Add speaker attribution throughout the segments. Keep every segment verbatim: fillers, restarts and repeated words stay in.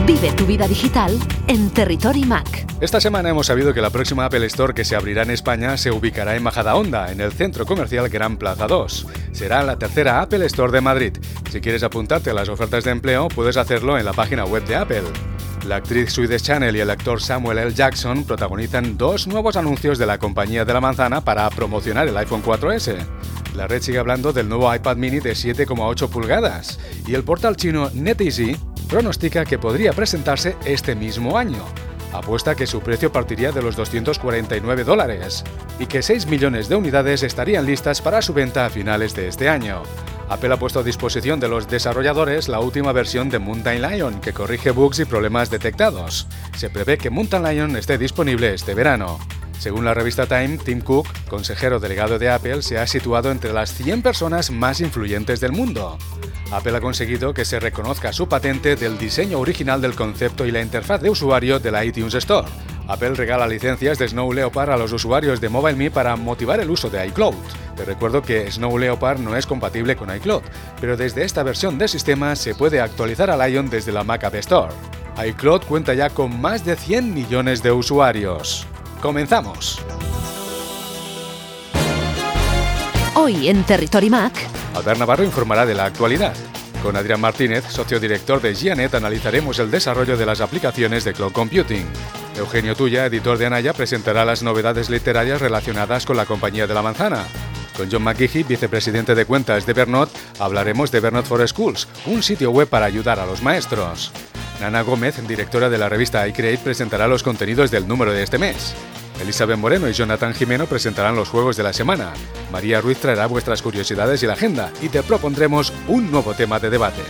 Speaker 1: Vive tu vida digital en Territory Mac.
Speaker 2: Esta semana hemos sabido que la próxima Apple Store que se abrirá en España se ubicará en Majadahonda, en el centro comercial Gran Plaza dos. Será la tercera Apple Store de Madrid. Si quieres apuntarte a las ofertas de empleo, puedes hacerlo en la página web de Apple. La actriz Sue Deschanel y el actor Samuel L. Jackson protagonizan dos nuevos anuncios de la compañía de la manzana para promocionar el iPhone cuatro ese. La red sigue hablando del nuevo iPad mini de siete coma ocho pulgadas y el portal chino NetEasy pronostica que podría presentarse este mismo año. Apuesta que su precio partiría de los doscientos cuarenta y nueve dólares y que seis millones de unidades estarían listas para su venta a finales de este año. Apple ha puesto a disposición de los desarrolladores la última versión de Mountain Lion, que corrige bugs y problemas detectados. Se prevé que Mountain Lion esté disponible este verano. Según la revista Time, Tim Cook, consejero delegado de Apple, se ha situado entre las cien personas más influyentes del mundo. Apple ha conseguido que se reconozca su patente del diseño original del concepto y la interfaz de usuario de la iTunes Store. Apple regala licencias de Snow Leopard a los usuarios de MobileMe para motivar el uso de iCloud. Te recuerdo que Snow Leopard no es compatible con iCloud, pero desde esta versión del sistema se puede actualizar a Lion desde la Mac App Store. iCloud cuenta ya con más de cien millones de usuarios. ¡Comenzamos!
Speaker 1: Hoy en Territory Mac,
Speaker 2: Albert Navarro informará de la actualidad. Con Adrián Martínez, socio director de Gianet, analizaremos el desarrollo de las aplicaciones de Cloud Computing. Eugenio Tuya, editor de Anaya, presentará las novedades literarias relacionadas con la compañía de la manzana. Con John McGehee, vicepresidente de cuentas de Evernote, hablaremos de Evernote for Schools, un sitio web para ayudar a los maestros. Nana Gómez, directora de la revista iCreate, presentará los contenidos del número de este mes. Elizabeth Moreno y Jonathan Jimeno presentarán los juegos de la semana. María Ruiz traerá vuestras curiosidades y la agenda, y te propondremos un nuevo tema de debate.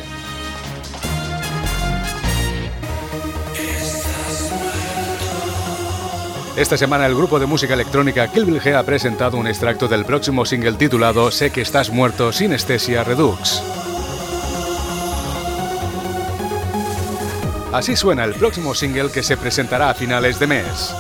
Speaker 2: Esta semana el grupo de música electrónica Kill Bill G ha presentado un extracto del próximo single titulado Sé que estás muerto, Synesthesia Redux. Así suena el próximo single que se presentará a finales de mes.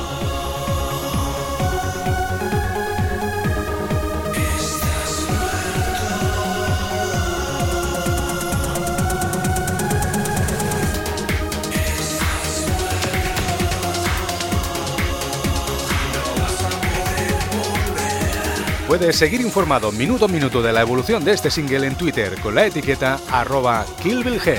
Speaker 2: Puedes seguir informado minuto a minuto de la evolución de este single en Twitter con la etiqueta arroba KillBillG.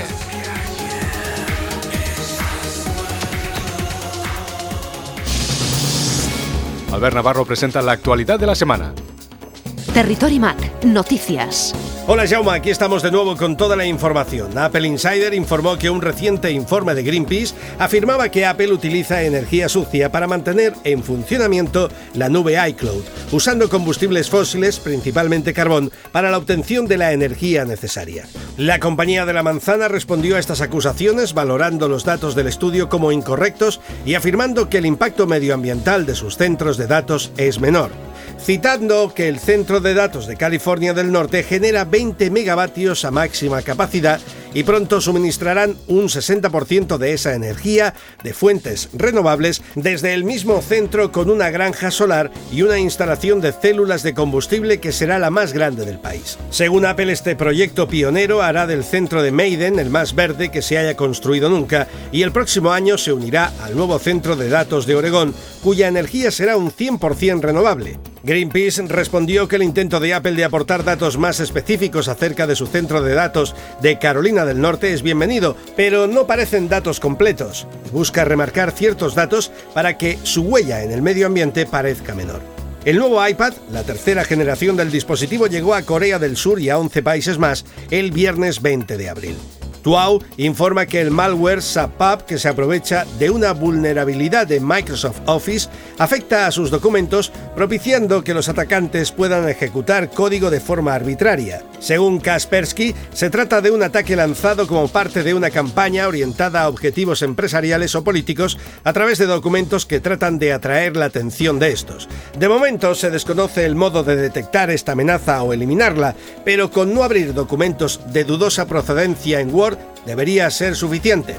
Speaker 2: Albert Navarro presenta la actualidad de la semana.
Speaker 1: Territory Mac, noticias.
Speaker 3: Hola Jaume, aquí estamos de nuevo con toda la información. Apple Insider informó que un reciente informe de Greenpeace afirmaba que Apple utiliza energía sucia para mantener en funcionamiento la nube iCloud, usando combustibles fósiles, principalmente carbón, para la obtención de la energía necesaria. La compañía de la manzana respondió a estas acusaciones valorando los datos del estudio como incorrectos y afirmando que el impacto medioambiental de sus centros de datos es menor, citando que el Centro de Datos de California del Norte genera veinte megavatios a máxima capacidad y pronto suministrarán un sesenta por ciento de esa energía de fuentes renovables desde el mismo centro, con una granja solar y una instalación de células de combustible que será la más grande del país. Según Apple, este proyecto pionero hará del centro de Maiden el más verde que se haya construido nunca y el próximo año se unirá al nuevo centro de datos de Oregón, cuya energía será un cien por ciento renovable. Greenpeace respondió que el intento de Apple de aportar datos más específicos acerca de su centro de datos de Carolina del Norte es bienvenido, pero no parecen datos completos. Busca remarcar ciertos datos para que su huella en el medio ambiente parezca menor. El nuevo iPad, la tercera generación del dispositivo, llegó a Corea del Sur y a once países más el viernes veinte de abril. Tuau informa que el malware SubPub, que se aprovecha de una vulnerabilidad de Microsoft Office, afecta a sus documentos, propiciando que los atacantes puedan ejecutar código de forma arbitraria. Según Kaspersky, se trata de un ataque lanzado como parte de una campaña orientada a objetivos empresariales o políticos a través de documentos que tratan de atraer la atención de estos. De momento se desconoce el modo de detectar esta amenaza o eliminarla, pero con no abrir documentos de dudosa procedencia en Word debería ser suficiente.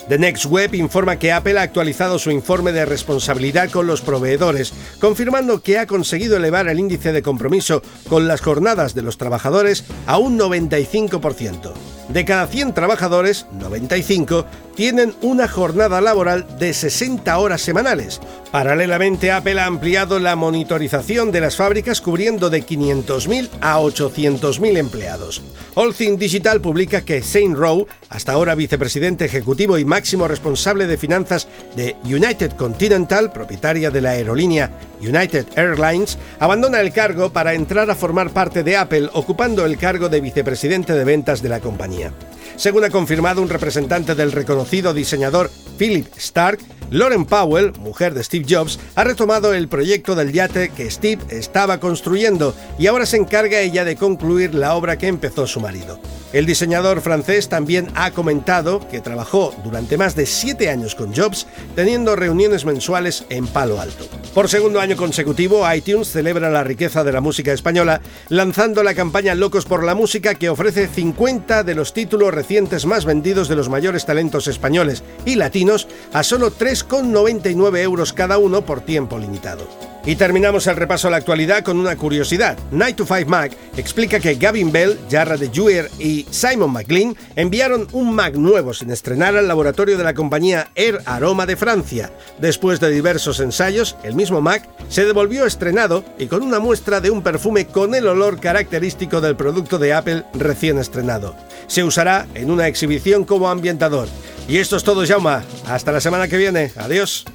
Speaker 3: The Next Web informa que Apple ha actualizado su informe de responsabilidad con los proveedores, confirmando que ha conseguido elevar el índice de compromiso con las jornadas de los trabajadores a un noventa y cinco por ciento. De cada cien trabajadores, noventa y cinco tienen una jornada laboral de sesenta horas semanales. Paralelamente, Apple ha ampliado la monitorización de las fábricas cubriendo de quinientos mil a ochocientos mil empleados. All Things Digital publica que Shane Rowe, hasta ahora vicepresidente ejecutivo y máximo responsable de finanzas de United Continental, propietaria de la aerolínea United Airlines, abandona el cargo para entrar a formar parte de Apple, ocupando el cargo de vicepresidente de ventas de la compañía. Según ha confirmado un representante del reconocido diseñador Philip Stark, Lauren Powell, mujer de Steve Jobs, ha retomado el proyecto del yate que Steve estaba construyendo y ahora se encarga ella de concluir la obra que empezó su marido. El diseñador francés también ha comentado que trabajó durante más de siete años con Jobs, teniendo reuniones mensuales en Palo Alto. Por segundo año consecutivo, iTunes celebra la riqueza de la música española, lanzando la campaña Locos por la Música, que ofrece cincuenta de los títulos recientes más vendidos de los mayores talentos españoles y latinos a solo tres con noventa y nueve euros cada uno por tiempo limitado. Y terminamos el repaso a la actualidad con una curiosidad. nine to five Mac explica que Gavin Bell, Jarrah de Jouer y Simon McLean enviaron un Mac nuevo sin estrenar al laboratorio de la compañía Air Aroma de Francia. Después de diversos ensayos, el mismo Mac se devolvió estrenado y con una muestra de un perfume con el olor característico del producto de Apple recién estrenado. Se usará en una exhibición como ambientador. Y esto es todo, Jaume. Hasta la semana que viene. Adiós.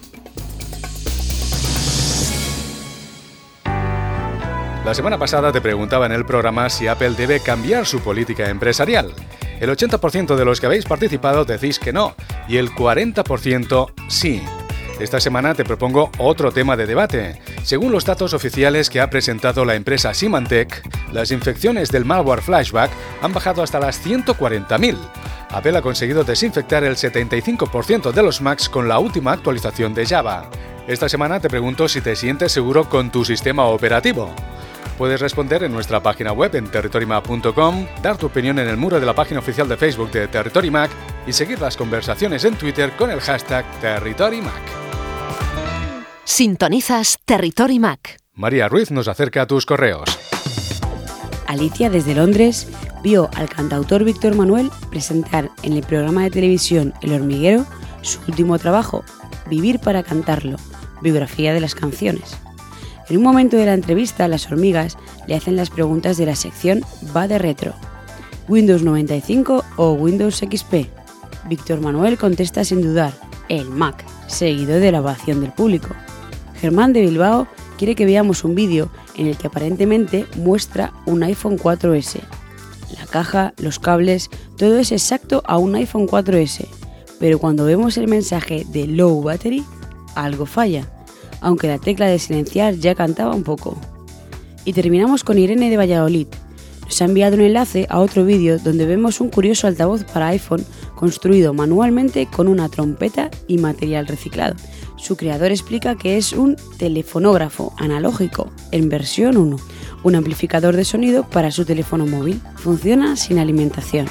Speaker 2: La semana pasada te preguntaba en el programa si Apple debe cambiar su política empresarial. El ochenta por ciento de los que habéis participado decís que no, y el cuarenta por ciento sí. Esta semana te propongo otro tema de debate. Según los datos oficiales que ha presentado la empresa Symantec, las infecciones del malware Flashback han bajado hasta las ciento cuarenta mil. Apple ha conseguido desinfectar el setenta y cinco por ciento de los Macs con la última actualización de Java. Esta semana te pregunto si te sientes seguro con tu sistema operativo. Puedes responder en nuestra página web en territory mac punto com, dar tu opinión en el muro de la página oficial de Facebook de Territory Mac y seguir las conversaciones en Twitter con el hashtag TerritoryMac.
Speaker 1: Sintonizas Territory Mac.
Speaker 2: María Ruiz nos acerca a tus correos.
Speaker 4: Alicia, desde Londres, vio al cantautor Víctor Manuel presentar en el programa de televisión El Hormiguero su último trabajo, Vivir para cantarlo, biografía de las canciones. En un momento de la entrevista, las hormigas le hacen las preguntas de la sección Va de retro. ¿Windows noventa y cinco o Windows X P? Víctor Manuel contesta sin dudar, el Mac, seguido de la ovación del público. Germán de Bilbao quiere que veamos un vídeo en el que aparentemente muestra un iPhone cuatro ese. La caja, los cables, todo es exacto a un iPhone cuatro ese, pero cuando vemos el mensaje de Low Battery, algo falla, aunque la tecla de silenciar ya cantaba un poco. Y terminamos con Irene de Valladolid. Nos ha enviado un enlace a otro vídeo donde vemos un curioso altavoz para iPhone construido manualmente con una trompeta y material reciclado. Su creador explica que es un telefonógrafo analógico en versión uno, un amplificador de sonido para su teléfono móvil. Funciona sin alimentación.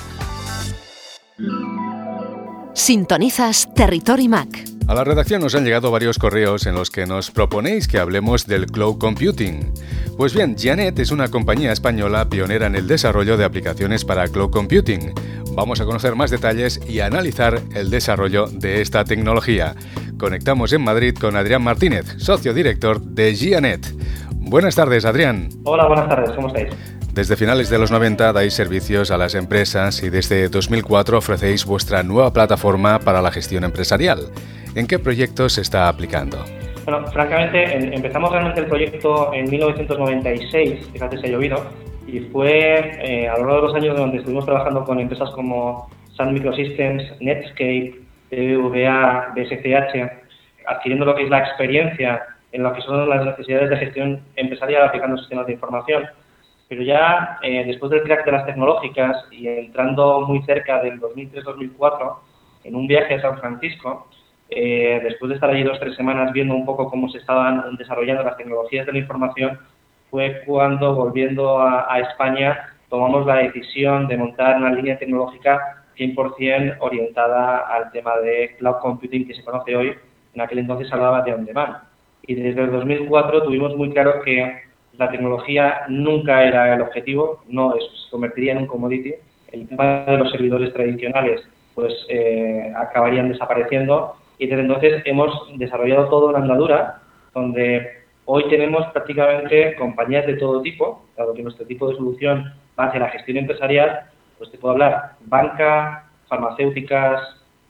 Speaker 1: Sintonizas Territory Mac.
Speaker 2: A la redacción nos han llegado varios correos en los que nos proponéis que hablemos del cloud computing. Pues bien, Gianet es una compañía española pionera en el desarrollo de aplicaciones para cloud computing. Vamos a conocer más detalles y a analizar el desarrollo de esta tecnología. Conectamos en Madrid con Adrián Martínez, socio director de Gianet. Buenas tardes, Adrián.
Speaker 5: Hola, buenas tardes, ¿cómo estáis?
Speaker 2: Desde finales de los noventa dais servicios a las empresas y desde dos mil cuatro ofrecéis vuestra nueva plataforma para la gestión empresarial. ¿En qué proyectos se está aplicando?
Speaker 5: Bueno, francamente, en, empezamos realmente el proyecto en mil novecientos noventa y seis, fíjate si ha llovido, y fue eh, a lo largo de los años donde estuvimos trabajando con empresas como Sun Microsystems, Netscape, B B V A, B S C H, adquiriendo lo que es la experiencia en lo que son las necesidades de gestión empresarial aplicando sistemas de información. Pero ya eh, después del crack de las tecnológicas y entrando muy cerca del dos mil tres dos mil cuatro, en un viaje a San Francisco, eh, después de estar allí dos o tres semanas viendo un poco cómo se estaban desarrollando las tecnologías de la información, fue cuando, volviendo a, a España, tomamos la decisión de montar una línea tecnológica cien por ciento orientada al tema de cloud computing que se conoce hoy. En aquel entonces se hablaba de on-demand. Y desde el dos mil cuatro tuvimos muy claro que la tecnología nunca era el objetivo, no es, se convertiría en un commodity. El tema de los servidores tradicionales pues eh, acabarían desapareciendo y desde entonces hemos desarrollado toda una andadura donde hoy tenemos prácticamente compañías de todo tipo, dado que nuestro tipo de solución va hacia la gestión empresarial, pues te puedo hablar banca, farmacéuticas,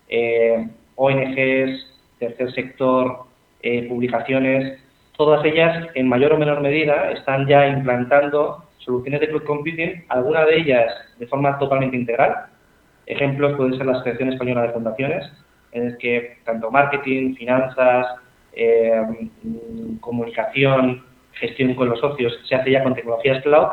Speaker 5: eh, O N Ges, tercer sector, eh, publicaciones, todas ellas en mayor o menor medida están ya implantando soluciones de cloud computing, algunas de ellas de forma totalmente integral. Ejemplos pueden ser la Asociación Española de Fundaciones, en el que tanto marketing, finanzas, eh, comunicación, gestión con los socios se hace ya con tecnologías cloud,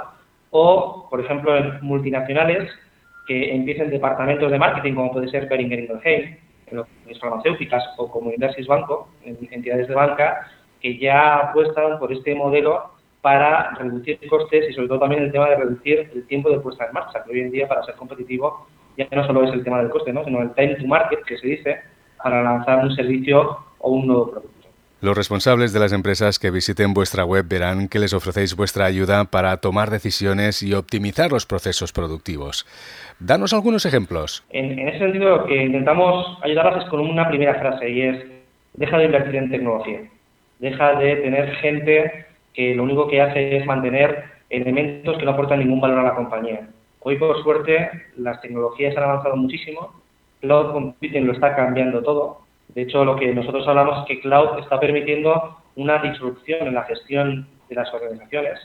Speaker 5: o, por ejemplo, en multinacionales que empiecen departamentos de marketing, como puede ser Boehringer Ingelheim, en las farmacéuticas, o como Inversis Banco, en entidades de banca, que ya apuestan por este modelo para reducir costes y, sobre todo, también el tema de reducir el tiempo de puesta en marcha, que hoy en día, para ser competitivo, ya no solo es el tema del coste, ¿no?, sino el time to market, que se dice, para lanzar un servicio o un nuevo producto.
Speaker 2: Los responsables de las empresas que visiten vuestra web verán que les ofrecéis vuestra ayuda para tomar decisiones y optimizar los procesos productivos. Danos algunos ejemplos.
Speaker 5: En, en ese sentido, lo que intentamos ayudarlas es con una primera frase, y es: deja de invertir en tecnología. Deja de tener gente que lo único que hace es mantener elementos que no aportan ningún valor a la compañía. Hoy, por suerte, las tecnologías han avanzado muchísimo. Cloud computing lo está cambiando todo. De hecho, lo que nosotros hablamos es que cloud está permitiendo una disrupción en la gestión de las organizaciones,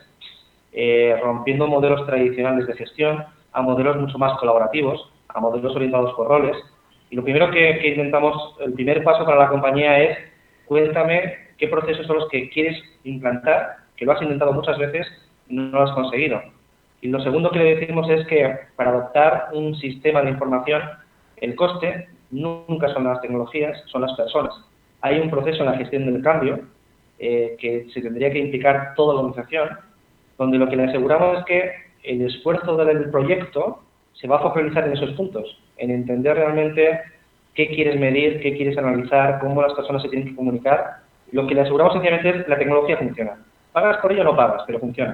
Speaker 5: eh, rompiendo modelos tradicionales de gestión a modelos mucho más colaborativos, a modelos orientados por roles. Y lo primero que, que intentamos, el primer paso para la compañía es: cuéntame qué procesos son los que quieres implantar, que lo has intentado muchas veces y no lo has conseguido. Y lo segundo que le decimos es que para adoptar un sistema de información, el coste nunca son las tecnologías, son las personas. Hay un proceso en la gestión del cambio eh, que se tendría que implicar toda la organización, donde lo que le aseguramos es que el esfuerzo del proyecto se va a focalizar en esos puntos, en entender realmente qué quieres medir, qué quieres analizar, cómo las personas se tienen que comunicar. Lo que le aseguramos sencillamente es que la tecnología funciona. Pagas por ello o no pagas, pero funciona.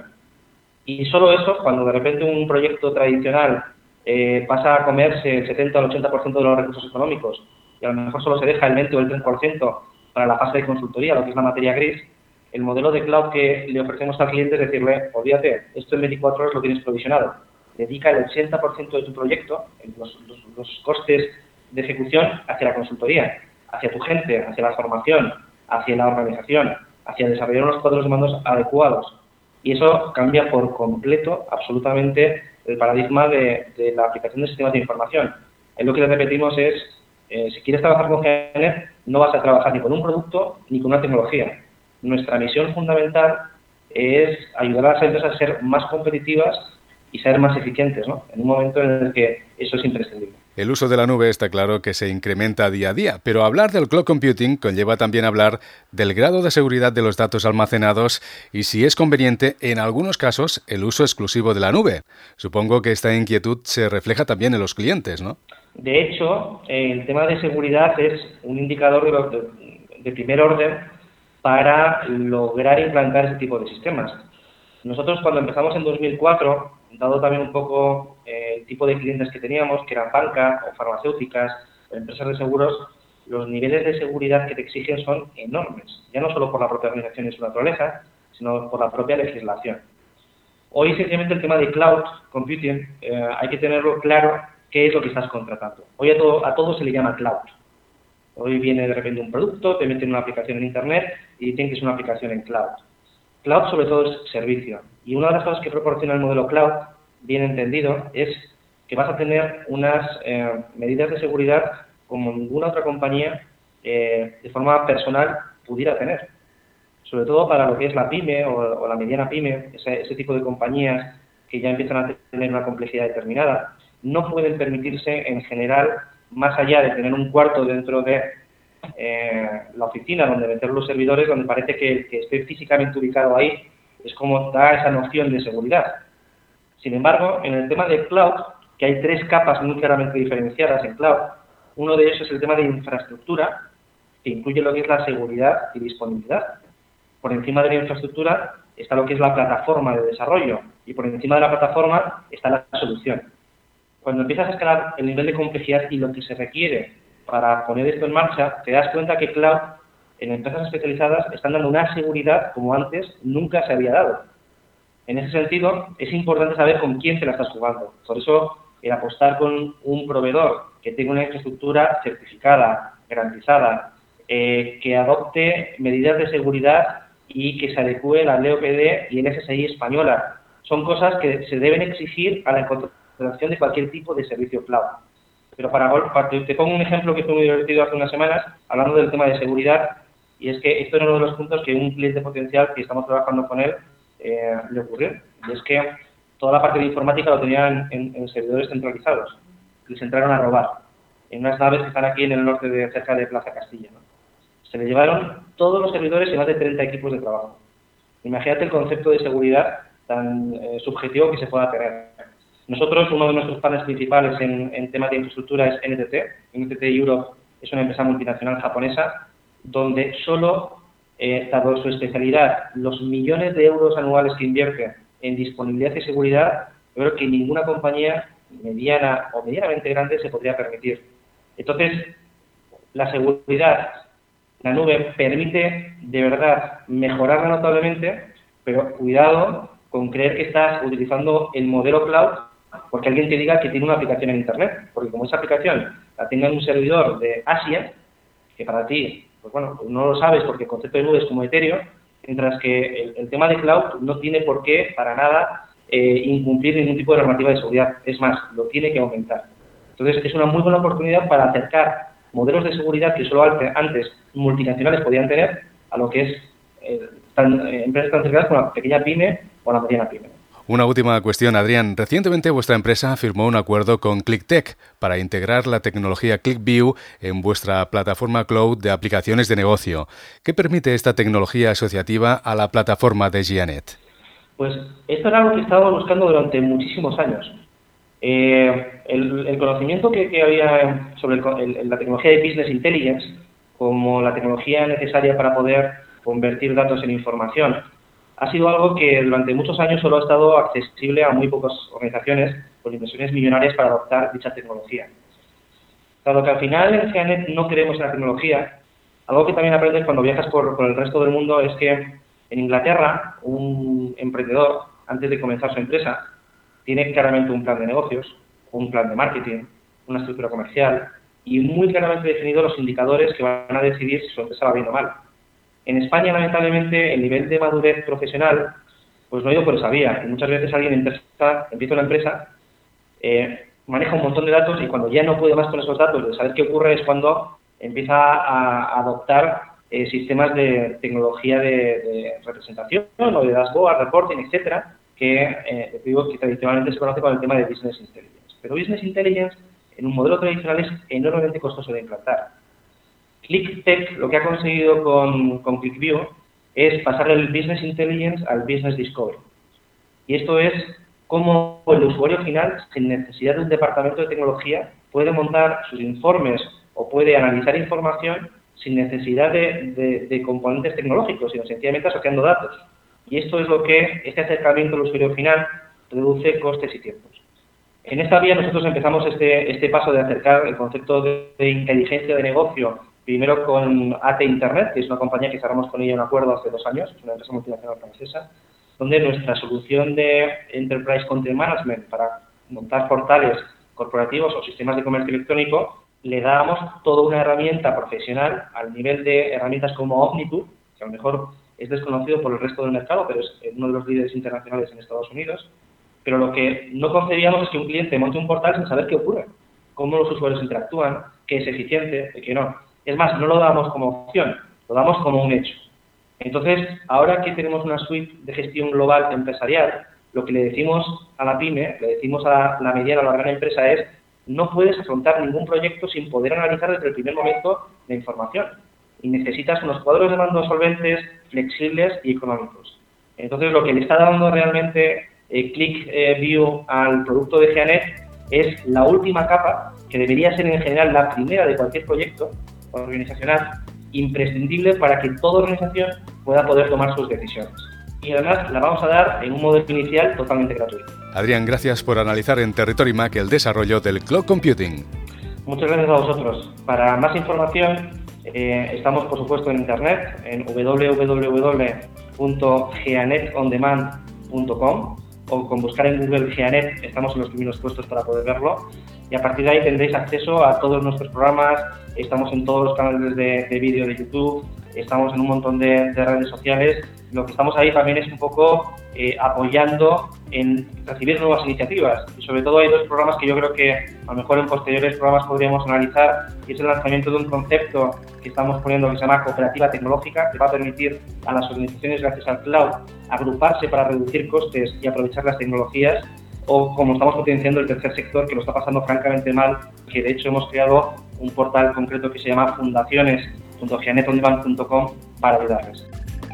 Speaker 5: Y solo eso, cuando de repente un proyecto tradicional eh, pasa a comerse el setenta o el ochenta por ciento de los recursos económicos y a lo mejor solo se deja el veinte o el treinta por ciento para la fase de consultoría, lo que es la materia gris, el modelo de cloud que le ofrecemos al cliente es decirle: olvídate, esto en veinticuatro horas lo tienes provisionado. Dedica el ochenta por ciento de tu proyecto, los, los, los costes de ejecución, hacia la consultoría, hacia tu gente, hacia la formación, hacia la organización, hacia desarrollar unos cuadros de mandos adecuados. Y eso cambia por completo, absolutamente, el paradigma de, de la aplicación de sistemas de información. En lo que le repetimos es, eh, si quieres trabajar con G N E, no vas a trabajar ni con un producto ni con una tecnología. Nuestra misión fundamental es ayudar a las empresas a ser más competitivas y ser más eficientes, ¿no?, en un momento en el que eso es imprescindible.
Speaker 2: El uso de la nube está claro que se incrementa día a día, pero hablar del cloud computing conlleva también hablar del grado de seguridad de los datos almacenados y, si es conveniente, en algunos casos, el uso exclusivo de la nube. Supongo que esta inquietud se refleja también en los clientes, ¿no?
Speaker 5: De hecho, el tema de seguridad es un indicador de, lo, de, de primer orden para lograr implantar ese tipo de sistemas. Nosotros, cuando empezamos en dos mil cuatro, dado también un poco eh, el tipo de clientes que teníamos, que eran banca o farmacéuticas o empresas de seguros, los niveles de seguridad que te exigen son enormes, ya no solo por la propia organización y su naturaleza, sino por la propia legislación. Hoy, sencillamente, el tema de cloud computing eh, hay que tenerlo claro qué es lo que estás contratando. Hoy a todo, a todo se le llama cloud. Hoy viene de repente un producto, te meten una aplicación en Internet y dicen que es una aplicación en cloud. Cloud, sobre todo, es servicio. Y una de las cosas que proporciona el modelo cloud, bien entendido, es que vas a tener unas eh, medidas de seguridad como ninguna otra compañía eh, de forma personal pudiera tener. Sobre todo para lo que es la pyme o, o la mediana pyme, ese, ese tipo de compañías que ya empiezan a tener una complejidad determinada, no pueden permitirse, en general, más allá de tener un cuarto dentro de Eh, la oficina donde meter los servidores, donde parece que el que esté físicamente ubicado ahí es como da esa noción de seguridad. Sin embargo, en el tema de cloud, que hay tres capas muy claramente diferenciadas en cloud. Uno de ellos es el tema de infraestructura, que incluye lo que es la seguridad y disponibilidad. Por encima de la infraestructura está lo que es la plataforma de desarrollo y por encima de la plataforma está la solución. Cuando empiezas a escalar el nivel de complejidad y lo que se requiere para poner esto en marcha, te das cuenta que cloud en empresas especializadas están dando una seguridad como antes nunca se había dado. En ese sentido, es importante saber con quién te la estás jugando. Por eso, el apostar con un proveedor que tenga una infraestructura certificada, garantizada, eh, que adopte medidas de seguridad y que se adecue a la L O P D y N S S I española. Son cosas que se deben exigir a la contratación de cualquier tipo de servicio cloud. Pero para, para te pongo un ejemplo que fue muy divertido hace unas semanas, hablando del tema de seguridad, y es que esto era uno de los puntos que un cliente potencial que estamos trabajando con él eh, le ocurrió. Y es que toda la parte de informática lo tenían en, en servidores centralizados. Les entraron a robar en unas naves que están aquí en el norte, de cerca de Plaza Castilla, ¿no? Se le llevaron todos los servidores y más de treinta equipos de trabajo. Imagínate el concepto de seguridad tan eh, subjetivo que se pueda tener. Nosotros, uno de nuestros planes principales en, en temas de infraestructura es N T T. N T T Europe es una empresa multinacional japonesa donde solo, eh, dado su especialidad, los millones de euros anuales que invierte en disponibilidad y seguridad, yo creo que ninguna compañía mediana o medianamente grande se podría permitir. Entonces, la seguridad, la nube permite de verdad mejorarla notablemente, pero cuidado con creer que estás utilizando el modelo cloud porque alguien te diga que tiene una aplicación en Internet, porque como esa aplicación la tenga en un servidor de Asia, que para ti, pues bueno, no lo sabes porque el concepto de nube es como etéreo, mientras que el, el tema de cloud no tiene por qué, para nada, eh, incumplir ningún tipo de normativa de seguridad. Es más, lo tiene que aumentar. Entonces, es una muy buena oportunidad para acercar modelos de seguridad que solo antes multinacionales podían tener a lo que es eh, tan, eh, empresas tan cercanas como la pequeña pyme o la mediana pyme.
Speaker 2: Una última cuestión, Adrián. Recientemente vuestra empresa firmó un acuerdo con ClickTech para integrar la tecnología ClickView en vuestra plataforma cloud de aplicaciones de negocio. ¿Qué permite esta tecnología asociativa a la plataforma de Gianet?
Speaker 5: Pues esto era algo que estábamos buscando durante muchísimos años. Eh, el, el conocimiento que, que había sobre el, el, la tecnología de Business Intelligence como la tecnología necesaria para poder convertir datos en información ha sido algo que durante muchos años solo ha estado accesible a muy pocas organizaciones con inversiones millonarias para adoptar dicha tecnología. Dado que al final en Gianet no creemos en la tecnología, algo que también aprendes cuando viajas por, por el resto del mundo es que en Inglaterra un emprendedor, antes de comenzar su empresa, tiene claramente un plan de negocios, un plan de marketing, una estructura comercial y muy claramente definidos los indicadores que van a decidir si su empresa va bien o mal. En España, lamentablemente, el nivel de madurez profesional pues no ha ido por esa vía. Y muchas veces alguien empieza, empieza una empresa, eh, maneja un montón de datos y cuando ya no puede más con esos datos de saber qué ocurre es cuando empieza a adoptar eh, sistemas de tecnología de, de representación o de dashboard, reporting, etcétera, que, eh, digo, que tradicionalmente se conoce con el tema de Business Intelligence. Pero Business Intelligence en un modelo tradicional es enormemente costoso de implantar. ClickTech lo que ha conseguido con, con ClickView es pasar el Business Intelligence al Business Discovery. Y esto es cómo el usuario final, sin necesidad de un departamento de tecnología, puede montar sus informes o puede analizar información sin necesidad de, de, de componentes tecnológicos, sino sencillamente asociando datos. Y esto es lo que este acercamiento al usuario final reduce costes y tiempos. En esta vía nosotros empezamos este, este paso de acercar el concepto de, de inteligencia de negocio primero con A T Internet, que es una compañía que cerramos con ella un acuerdo hace dos años, es una empresa multinacional francesa, donde nuestra solución de Enterprise Content Management para montar portales corporativos o sistemas de comercio electrónico, le dábamos toda una herramienta profesional al nivel de herramientas como Omniture, que a lo mejor es desconocido por el resto del mercado, pero es uno de los líderes internacionales en Estados Unidos. Pero lo que no concebíamos es que un cliente monte un portal sin saber qué ocurre, cómo los usuarios interactúan, qué es eficiente, qué no. Es más, no lo damos como opción, lo damos como un hecho. Entonces, ahora que tenemos una suite de gestión global empresarial, lo que le decimos a la pyme, le decimos a la, la mediana o la gran empresa es no puedes afrontar ningún proyecto sin poder analizar desde el primer momento la información. Y necesitas unos cuadros de mando solventes, flexibles y económicos. Entonces, lo que le está dando realmente eh, ClickView al producto de Gianet es la última capa, que debería ser en general la primera de cualquier proyecto organizacional, imprescindible para que toda organización pueda poder tomar sus decisiones. Y además la vamos a dar en un modelo inicial totalmente gratuito.
Speaker 2: Adrián, gracias por analizar en Territory Mac el desarrollo del Cloud Computing.
Speaker 5: Muchas gracias a vosotros. Para más información, eh, estamos por supuesto en internet, en doble u doble u doble u punto geanet on demand punto com, o con buscar en Google Geanet, estamos en los primeros puestos para poder verlo, y a partir de ahí tendréis acceso a todos nuestros programas. Estamos en todos los canales de, de vídeo de YouTube, estamos en un montón de, de redes sociales. Lo que estamos ahí también es un poco eh, apoyando en recibir nuevas iniciativas, y sobre todo hay dos programas que yo creo que a lo mejor en posteriores programas podríamos analizar, y es el lanzamiento de un concepto que estamos poniendo que se llama cooperativa tecnológica, que va a permitir a las organizaciones, gracias al cloud, agruparse para reducir costes y aprovechar las tecnologías, o como estamos potenciando el tercer sector, que lo está pasando francamente mal, que de hecho hemos creado un portal concreto que se llama fundaciones punto geanet on demand punto com para ayudarles.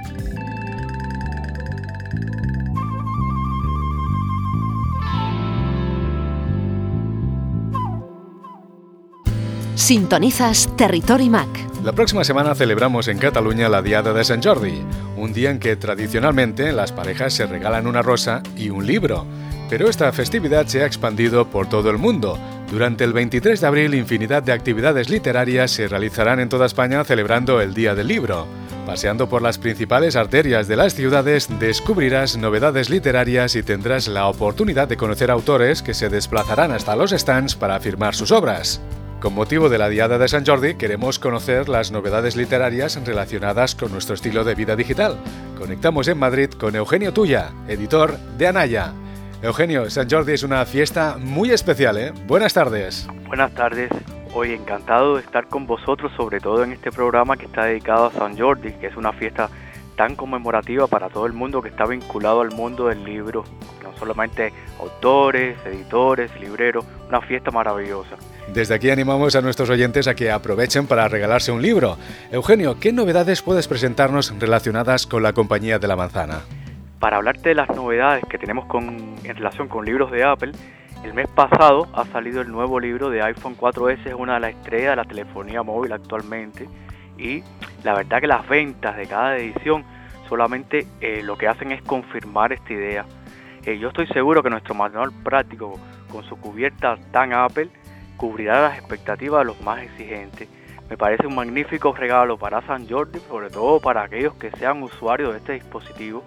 Speaker 1: Sintonizas Territory Mac.
Speaker 2: La próxima semana celebramos en Cataluña la Diada de Sant Jordi, un día en que tradicionalmente las parejas se regalan una rosa y un libro. Pero esta festividad se ha expandido por todo el mundo. Durante el veintitrés de abril, infinidad de actividades literarias se realizarán en toda España celebrando el Día del Libro. Paseando por las principales arterias de las ciudades, descubrirás novedades literarias y tendrás la oportunidad de conocer autores que se desplazarán hasta los stands para firmar sus obras. Con motivo de la Diada de Sant Jordi, queremos conocer las novedades literarias relacionadas con nuestro estilo de vida digital. Conectamos en Madrid con Eugenio Tuya, editor de Anaya. Eugenio, Sant Jordi es una fiesta muy especial, ¿eh? Buenas tardes.
Speaker 6: Buenas tardes. Hoy encantado de estar con vosotros, sobre todo en este programa que está dedicado a Sant Jordi, que es una fiesta tan conmemorativa para todo el mundo que está vinculado al mundo del libro. No solamente autores, editores, libreros, una fiesta maravillosa.
Speaker 2: Desde aquí animamos a nuestros oyentes a que aprovechen para regalarse un libro. Eugenio, ¿qué novedades puedes presentarnos relacionadas con la Compañía de la Manzana?
Speaker 6: Para hablarte de las novedades que tenemos con, en relación con libros de Apple, el mes pasado ha salido el nuevo libro de iPhone cuatro ese, es una de las estrellas de la telefonía móvil actualmente, y la verdad que las ventas de cada edición solamente eh, lo que hacen es confirmar esta idea. Eh, yo estoy seguro que nuestro manual práctico, con su cubierta tan Apple, cubrirá las expectativas de los más exigentes. Me parece un magnífico regalo para Sant Jordi, sobre todo para aquellos que sean usuarios de este dispositivo.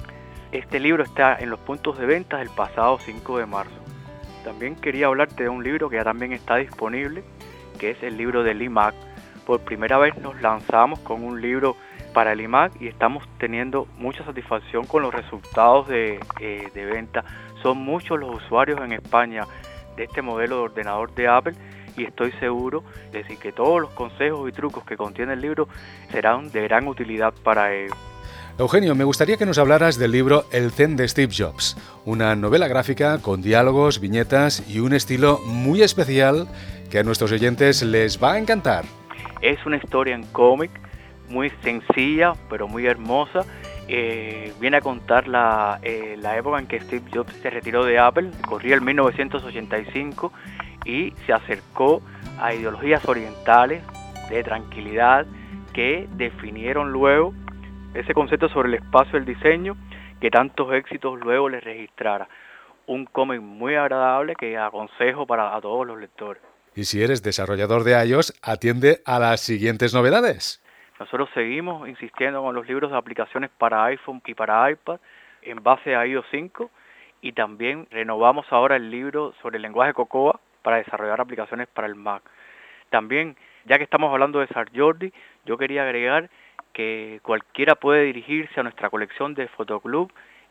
Speaker 6: Este libro está en los puntos de venta el pasado cinco de marzo. También quería hablarte de un libro que ya también está disponible, que es el libro del iMac. Por primera vez nos lanzamos con un libro para el iMac y estamos teniendo mucha satisfacción con los resultados de, eh, de venta. Son muchos los usuarios en España de este modelo de ordenador de Apple, y estoy seguro de decir que todos los consejos y trucos que contiene el libro serán de gran utilidad para ellos.
Speaker 2: Eugenio, me gustaría que nos hablaras del libro El Zen de Steve Jobs, una novela gráfica con diálogos, viñetas y un estilo muy especial que a nuestros oyentes les va a encantar.
Speaker 6: Es una historia en cómic muy sencilla pero muy hermosa. Eh, viene a contar la, eh, la época en que Steve Jobs se retiró de Apple, corría el mil novecientos ochenta y cinco, y se acercó a ideologías orientales de tranquilidad que definieron luego ese concepto sobre el espacio y el diseño que tantos éxitos luego le registrara. Un cómic muy agradable que aconsejo para a todos los lectores.
Speaker 2: Y si eres desarrollador de iOS, atiende a las siguientes novedades.
Speaker 6: Nosotros seguimos insistiendo con los libros de aplicaciones para iPhone y para iPad en base a iOS cinco, y también renovamos ahora el libro sobre el lenguaje Cocoa para desarrollar aplicaciones para el Mac. También, ya que estamos hablando de Sant Jordi, yo quería agregar que cualquiera puede dirigirse a nuestra colección de Fotoclub,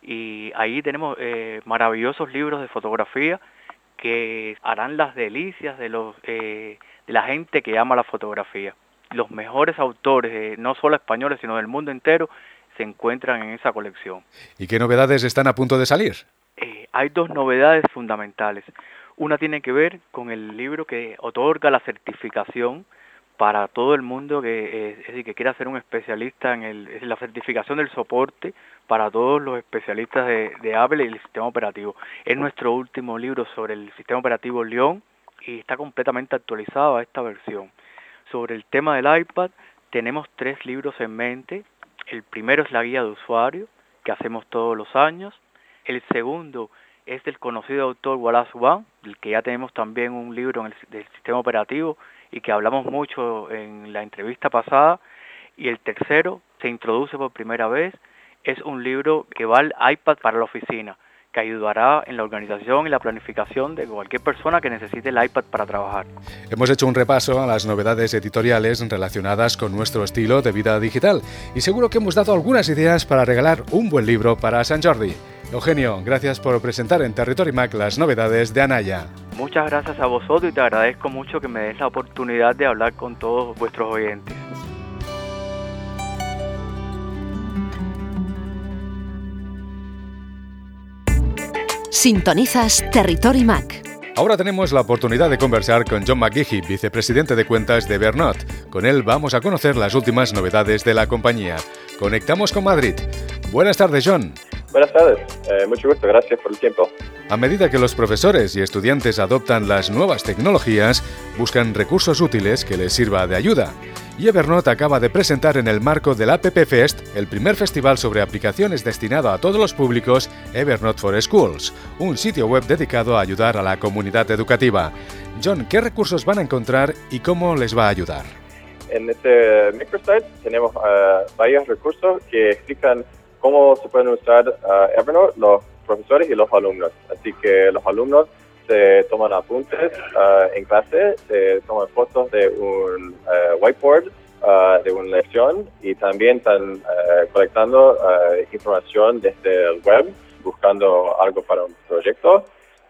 Speaker 6: y ahí tenemos eh, maravillosos libros de fotografía que harán las delicias de los eh, de la gente que ama la fotografía. Los mejores autores, eh, no solo españoles, sino del mundo entero, se encuentran en esa colección.
Speaker 2: ¿Y qué novedades están a punto de salir?
Speaker 6: Eh, hay dos novedades fundamentales. Una tiene que ver con el libro que otorga la certificación para todo el mundo que, eh, es decir, que quiera ser un especialista en el, es decir, la certificación del soporte para todos los especialistas de, de Apple y el sistema operativo. Es nuestro último libro sobre el sistema operativo Lion y está completamente actualizado a esta versión. Sobre el tema del iPad, tenemos tres libros en mente. El primero es la guía de usuario, que hacemos todos los años. El segundo es del conocido autor Wallace Wang, del que ya tenemos también un libro en el, del sistema operativo y que hablamos mucho en la entrevista pasada. Y el tercero se introduce por primera vez, es un libro que va al iPad para la oficina, que ayudará en la organización y la planificación de cualquier persona que necesite el iPad para trabajar.
Speaker 2: Hemos hecho un repaso a las novedades editoriales relacionadas con nuestro estilo de vida digital y seguro que hemos dado algunas ideas para regalar un buen libro para Sant Jordi. Eugenio, gracias por presentar en Territory Mac las novedades de Anaya.
Speaker 6: Muchas gracias a vosotros y te agradezco mucho que me des la oportunidad de hablar con todos vuestros oyentes.
Speaker 1: Sintonizas Territory Mac.
Speaker 2: Ahora tenemos la oportunidad de conversar con John McGehee, vicepresidente de cuentas de Evernote. Con él vamos a conocer las últimas novedades de la compañía. Conectamos con Madrid. Buenas tardes, John.
Speaker 7: Buenas tardes, eh, mucho gusto, gracias por el tiempo.
Speaker 2: A medida que los profesores y estudiantes adoptan las nuevas tecnologías, buscan recursos útiles que les sirva de ayuda. Y Evernote acaba de presentar en el marco del App Fest el primer festival sobre aplicaciones destinado a todos los públicos, Evernote for Schools, un sitio web dedicado a ayudar a la comunidad educativa. John, ¿qué recursos van a encontrar y cómo les va a ayudar?
Speaker 7: En este microsite tenemos uh, varios recursos que explican cómo se pueden usar uh, Evernote los profesores y los alumnos. Así que los alumnos se toman apuntes uh, en clase, se toman fotos de un uh, whiteboard, uh, de una lección y también están uh, colectando uh, información desde el web, buscando algo para un proyecto.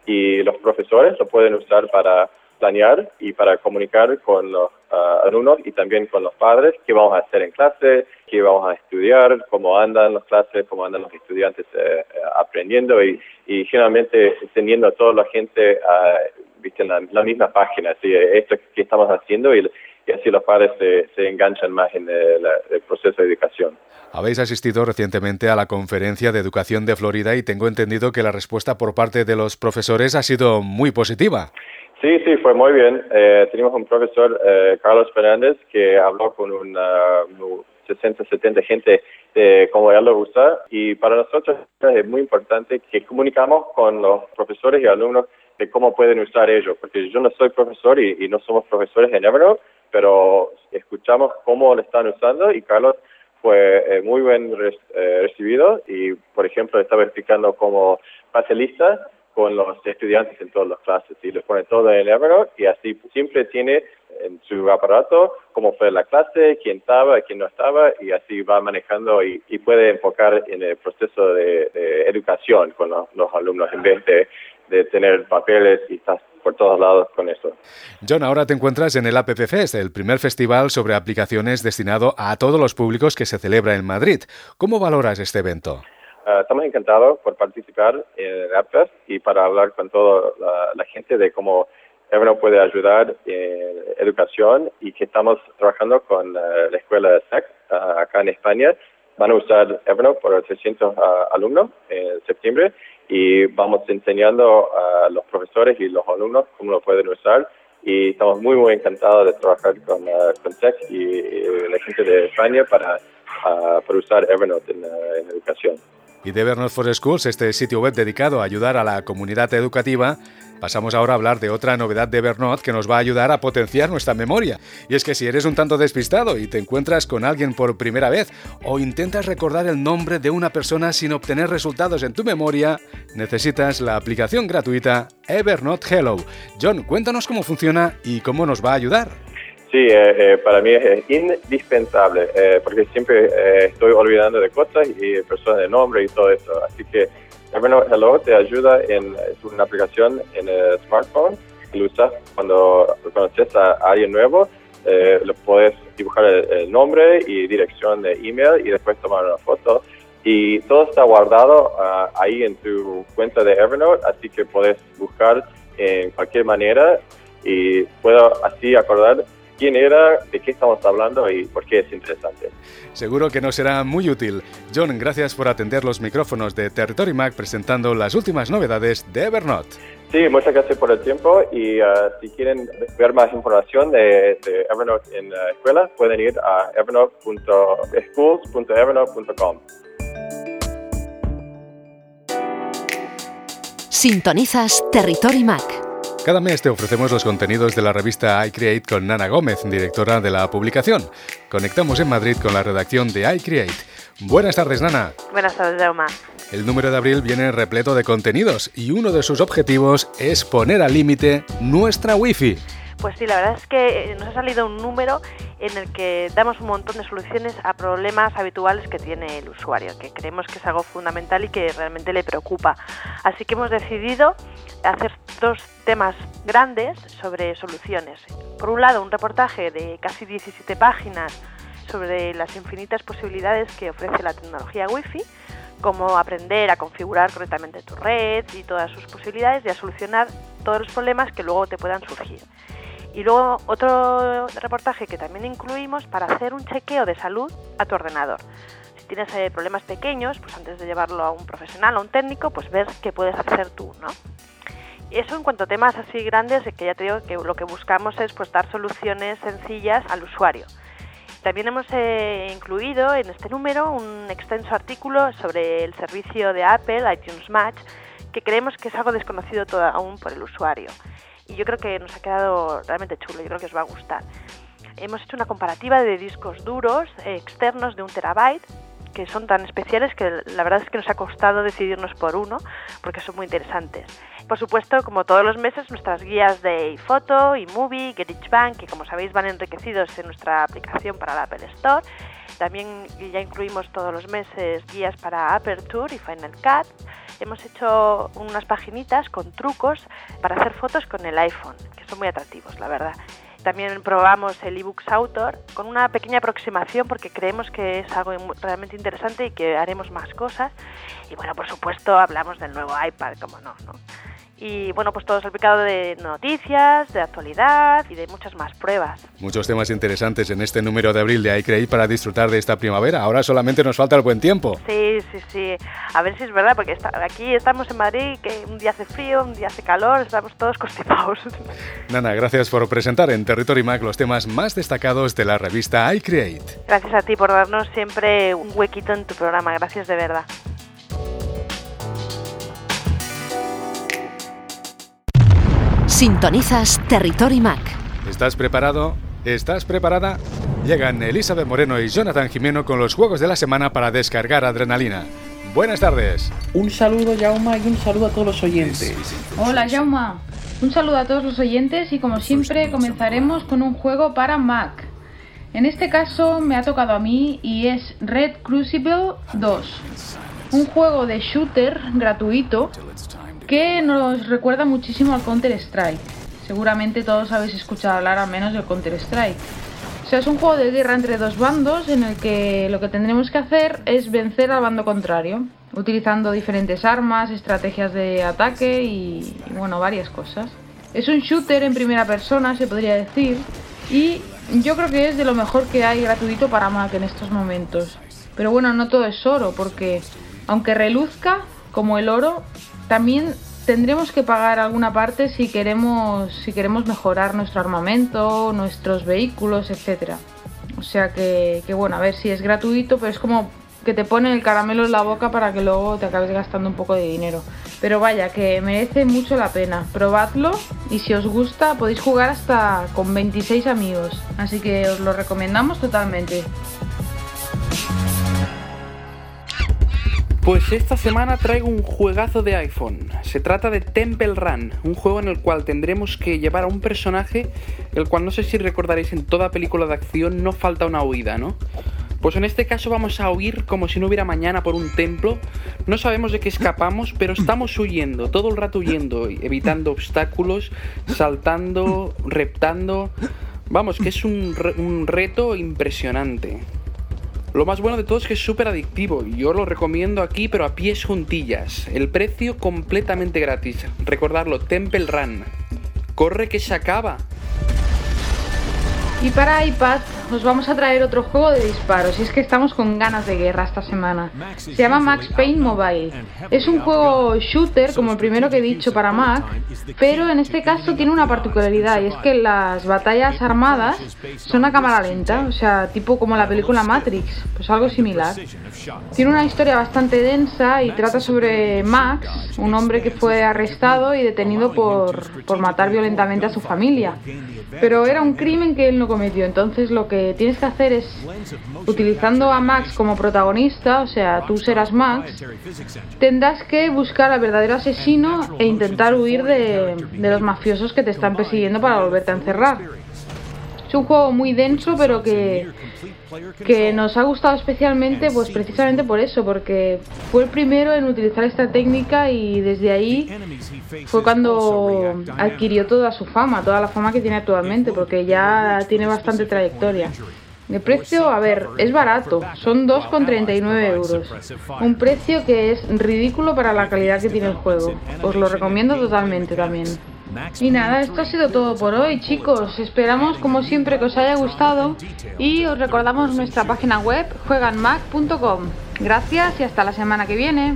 Speaker 7: Y los profesores lo pueden usar para planear y para comunicar con los uh, alumnos y también con los padres qué vamos a hacer en clase, qué vamos a estudiar, cómo andan las clases, cómo andan los estudiantes eh, aprendiendo y, y generalmente teniendo a toda la gente uh, ¿viste? en la, la misma página. Así, esto que estamos haciendo y, y así los padres se, se enganchan más en el, el proceso de educación.
Speaker 2: Habéis asistido recientemente a la Conferencia de Educación de Florida y tengo entendido que la respuesta por parte de los profesores ha sido muy positiva.
Speaker 7: Sí, sí, fue muy bien. Eh, tenemos un profesor, eh, Carlos Fernández, que habló con una sesenta, setenta gente de cómo él lo usa. Y para nosotros es muy importante que comunicamos con los profesores y alumnos de cómo pueden usar ellos. Porque yo no soy profesor y, y no somos profesores en Evernote, pero escuchamos cómo lo están usando y Carlos fue eh, muy bien res, eh, recibido. Y, por ejemplo, estaba explicando cómo pase lista con los estudiantes en todas las clases y les pone todo en Evernote y así siempre tiene en su aparato cómo fue la clase, quién estaba, quién no estaba y así va manejando y, y puede enfocar en el proceso de, de educación con los, los alumnos en vez de, de tener papeles y estar por todos lados con eso.
Speaker 2: John, ahora te encuentras en el App Fest, el primer festival sobre aplicaciones destinado a todos los públicos que se celebra en Madrid. ¿Cómo valoras este evento?
Speaker 7: Uh, estamos encantados por participar en el App Fest y para hablar con toda la, la gente de cómo Evernote puede ayudar en educación y que estamos trabajando con uh, la escuela S E C uh, acá en España. Van a usar Evernote por trescientos uh, alumnos en septiembre y vamos enseñando a los profesores y los alumnos cómo lo pueden usar y estamos muy muy encantados de trabajar con, uh, con S E C y, y la gente de España para, uh, para usar Evernote en, uh, en educación.
Speaker 2: Y de Evernote for Schools, este sitio web dedicado a ayudar a la comunidad educativa, pasamos ahora a hablar de otra novedad de Evernote que nos va a ayudar a potenciar nuestra memoria. Y es que si eres un tanto despistado y te encuentras con alguien por primera vez o intentas recordar el nombre de una persona sin obtener resultados en tu memoria, necesitas la aplicación gratuita Evernote Hello. John, cuéntanos cómo funciona y cómo nos va a ayudar.
Speaker 7: Sí, eh, eh, para mí es indispensable, eh, porque siempre eh, estoy olvidando de cosas y personas de nombre y todo eso. Así que Evernote Hello te ayuda, en, es una aplicación en el smartphone, que lo usas cuando conoces a alguien nuevo, eh, lo puedes dibujar el, el nombre y dirección de email y después tomar una foto. Y todo está guardado uh, ahí en tu cuenta de Evernote, así que puedes buscar en cualquier manera y puedo así acordar quién era, de qué estamos hablando y por qué es interesante.
Speaker 2: Seguro que nos será muy útil. John, gracias por atender los micrófonos de Territory Mac presentando las últimas novedades de Evernote.
Speaker 7: Sí, muchas gracias por el tiempo y uh, si quieren ver más información de, de Evernote en la escuela, pueden ir a evernote punto schools punto evernote punto com.
Speaker 1: Sintonizas Territory Mac.
Speaker 2: Cada mes te ofrecemos los contenidos de la revista iCreate con Nana Gómez, directora de la publicación. Conectamos en Madrid con la redacción de iCreate. Buenas tardes, Nana.
Speaker 8: Buenas tardes, Jaume.
Speaker 2: El número de abril viene repleto de contenidos y uno de sus objetivos es poner al límite nuestra Wi-Fi.
Speaker 8: Pues sí, la verdad es que nos ha salido un número en el que damos un montón de soluciones a problemas habituales que tiene el usuario, que creemos que es algo fundamental y que realmente le preocupa. Así que hemos decidido hacer dos temas grandes sobre soluciones. Por un lado, un reportaje de casi diecisiete páginas sobre las infinitas posibilidades que ofrece la tecnología Wi-Fi, cómo aprender a configurar correctamente tu red y todas sus posibilidades y a solucionar todos los problemas que luego te puedan surgir. Y luego otro reportaje que también incluimos para hacer un chequeo de salud a tu ordenador. Si tienes eh, problemas pequeños, pues antes de llevarlo a un profesional o un técnico, pues ver qué puedes hacer tú, ¿no? Eso en cuanto a temas así grandes, que ya te digo que lo que buscamos es pues dar soluciones sencillas al usuario. También hemos eh, incluido en este número un extenso artículo sobre el servicio de Apple, iTunes Match, que creemos que es algo desconocido todo, aún por el usuario. Y yo creo que nos ha quedado realmente chulo, yo creo que os va a gustar. Hemos hecho una comparativa de discos duros eh, externos de un terabyte, que son tan especiales que la verdad es que nos ha costado decidirnos por uno, porque son muy interesantes. Por supuesto, como todos los meses, nuestras guías de iPhoto, iMovie, GarageBand, que como sabéis van enriquecidos en nuestra aplicación para la Apple Store. También ya incluimos todos los meses guías para Aperture y Final Cut. Hemos hecho unas paginitas con trucos para hacer fotos con el iPhone, que son muy atractivos, la verdad. También probamos el eBooks Author con una pequeña aproximación porque creemos que es algo realmente interesante y que haremos más cosas. Y bueno, por supuesto, hablamos del nuevo iPad, como no, ¿no? Y bueno, pues todo salpicado de noticias, de actualidad y de muchas más pruebas.
Speaker 2: Muchos temas interesantes en este número de abril de iCreate para disfrutar de esta primavera. Ahora solamente nos falta el buen tiempo.
Speaker 8: Sí, sí, sí. A ver si es verdad, porque está, aquí estamos en Madrid, que un día hace frío, un día hace calor, estamos todos constipados.
Speaker 2: Nana, gracias por presentar en Territory Mac los temas más destacados de la revista iCreate.
Speaker 8: Gracias a ti por darnos siempre un huequito en tu programa. Gracias de verdad.
Speaker 1: Sintonizas Territory Mac.
Speaker 2: ¿Estás preparado? ¿Estás preparada? Llegan Elizabeth Moreno y Jonathan Jimeno con los juegos de la semana para descargar adrenalina. Buenas tardes.
Speaker 9: Un saludo, Jaume, y un saludo a todos los oyentes.
Speaker 10: Hola, Jaume. Un saludo a todos los oyentes y como siempre comenzaremos con un juego para Mac. En este caso me ha tocado a mí y es Red Crucible dos. Un juego de shooter gratuito que nos recuerda muchísimo al Counter-Strike. Seguramente todos habéis escuchado hablar al menos del Counter-Strike. O sea, es un juego de guerra entre dos bandos en el que lo que tendremos que hacer es vencer al bando contrario, utilizando diferentes armas, estrategias de ataque y, y bueno, varias cosas. Es un shooter en primera persona, se podría decir, y yo creo que es de lo mejor que hay gratuito para Mac en estos momentos. Pero bueno, no todo es oro, porque aunque reluzca como el oro, también tendremos que pagar alguna parte si queremos, si queremos mejorar nuestro armamento, nuestros vehículos, etcétera. O sea que, que bueno, a ver si es gratuito, pero es como que te ponen el caramelo en la boca para que luego te acabes gastando un poco de dinero. Pero vaya, que merece mucho la pena. Probadlo y si os gusta podéis jugar hasta con veintiséis amigos. Así que os lo recomendamos totalmente.
Speaker 9: Pues esta semana traigo un juegazo de iPhone. Se trata de Temple Run, un juego en el cual tendremos que llevar a un personaje, el cual no sé si recordaréis en toda película de acción no falta una huida, ¿no? Pues en este caso vamos a huir como si no hubiera mañana por un templo. No sabemos de qué escapamos, pero estamos huyendo, todo el rato huyendo, evitando obstáculos, saltando, reptando. Vamos, que es un, re- un reto impresionante. Lo más bueno de todo es que es súper adictivo y yo lo recomiendo aquí, pero a pies juntillas. El precio completamente gratis. Recordadlo, Temple Run. ¡Corre que se acaba!
Speaker 10: Y para iPad os vamos a traer otro juego de disparos, y es que estamos con ganas de guerra esta semana. Se llama Max Payne Mobile. Es un juego shooter, como el primero que he dicho, para Mac, pero en este caso tiene una particularidad, y es que las batallas armadas son a cámara lenta, o sea, tipo como la película Matrix, pues algo similar. Tiene una historia bastante densa y trata sobre Max, un hombre que fue arrestado y detenido por, por matar violentamente a su familia. Pero era un crimen que él no cometió, entonces lo que tienes que hacer es, utilizando a Max como protagonista, o sea, tú serás Max, tendrás que buscar al verdadero asesino e intentar huir de, de los mafiosos que te están persiguiendo para volverte a encerrar. Es un juego muy denso, pero que, que nos ha gustado especialmente, pues precisamente por eso, porque fue el primero en utilizar esta técnica y desde ahí fue cuando adquirió toda su fama, toda la fama que tiene actualmente, porque ya tiene bastante trayectoria. El precio, a ver, es barato, son dos con treinta y nueve euros, un precio que es ridículo para la calidad que tiene el juego. Os lo recomiendo totalmente también. Y nada, esto ha sido todo por hoy, chicos. Esperamos como siempre que os haya gustado y os recordamos nuestra página web juegan mac punto com. Gracias y hasta la semana que viene.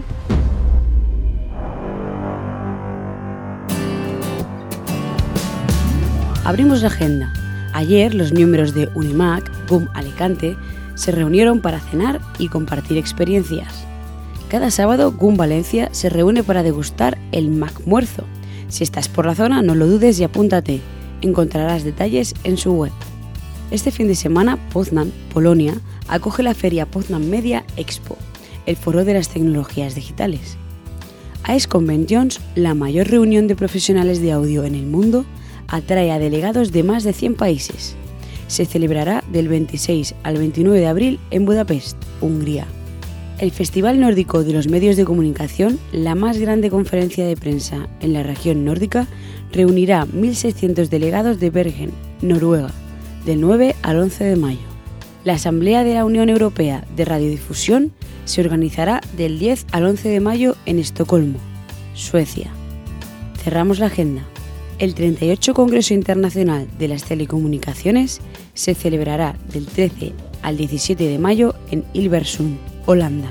Speaker 4: Abrimos la agenda. Ayer los miembros de Unimac, G U M Alicante, se reunieron para cenar y compartir experiencias. Cada sábado G U M Valencia se reúne para degustar el MacMuerzo. Si estás por la zona, no lo dudes y apúntate. Encontrarás detalles en su web. Este fin de semana, Poznań, Polonia, acoge la feria Poznań Media Expo, el foro de las tecnologías digitales. A E S Conventions, la mayor reunión de profesionales de audio en el mundo, atrae a delegados de más de cien países. Se celebrará del veintiséis al veintinueve de abril en Budapest, Hungría. El Festival Nórdico de los Medios de Comunicación, la más grande conferencia de prensa en la región nórdica, reunirá mil seiscientos delegados de Bergen, Noruega, del nueve al once de mayo. La Asamblea de la Unión Europea de Radiodifusión se organizará del diez al once de mayo en Estocolmo, Suecia. Cerramos la agenda. El treinta y ocho Congreso Internacional de las Telecomunicaciones se celebrará del trece al diecisiete de mayo en Hilversum, Holanda.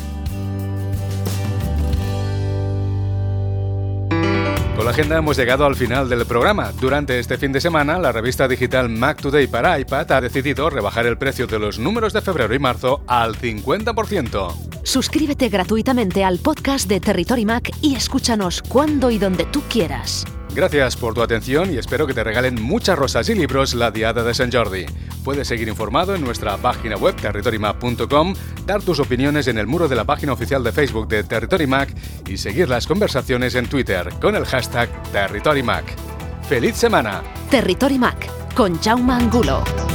Speaker 2: Con la agenda hemos llegado al final del programa. Durante este fin de semana, la revista digital Mac Today para iPad ha decidido rebajar el precio de los números de febrero y marzo al cincuenta por ciento.
Speaker 1: Suscríbete gratuitamente al podcast de Territory Mac y escúchanos cuando y donde tú quieras.
Speaker 2: Gracias por tu atención y espero que te regalen muchas rosas y libros la Diada de Sant Jordi. Puedes seguir informado en nuestra página web territory mac punto com, dar tus opiniones en el muro de la página oficial de Facebook de Territory Mac y seguir las conversaciones en Twitter con el hashtag Territory Mac. ¡Feliz semana!
Speaker 1: Territory Mac con Jaume Angulo.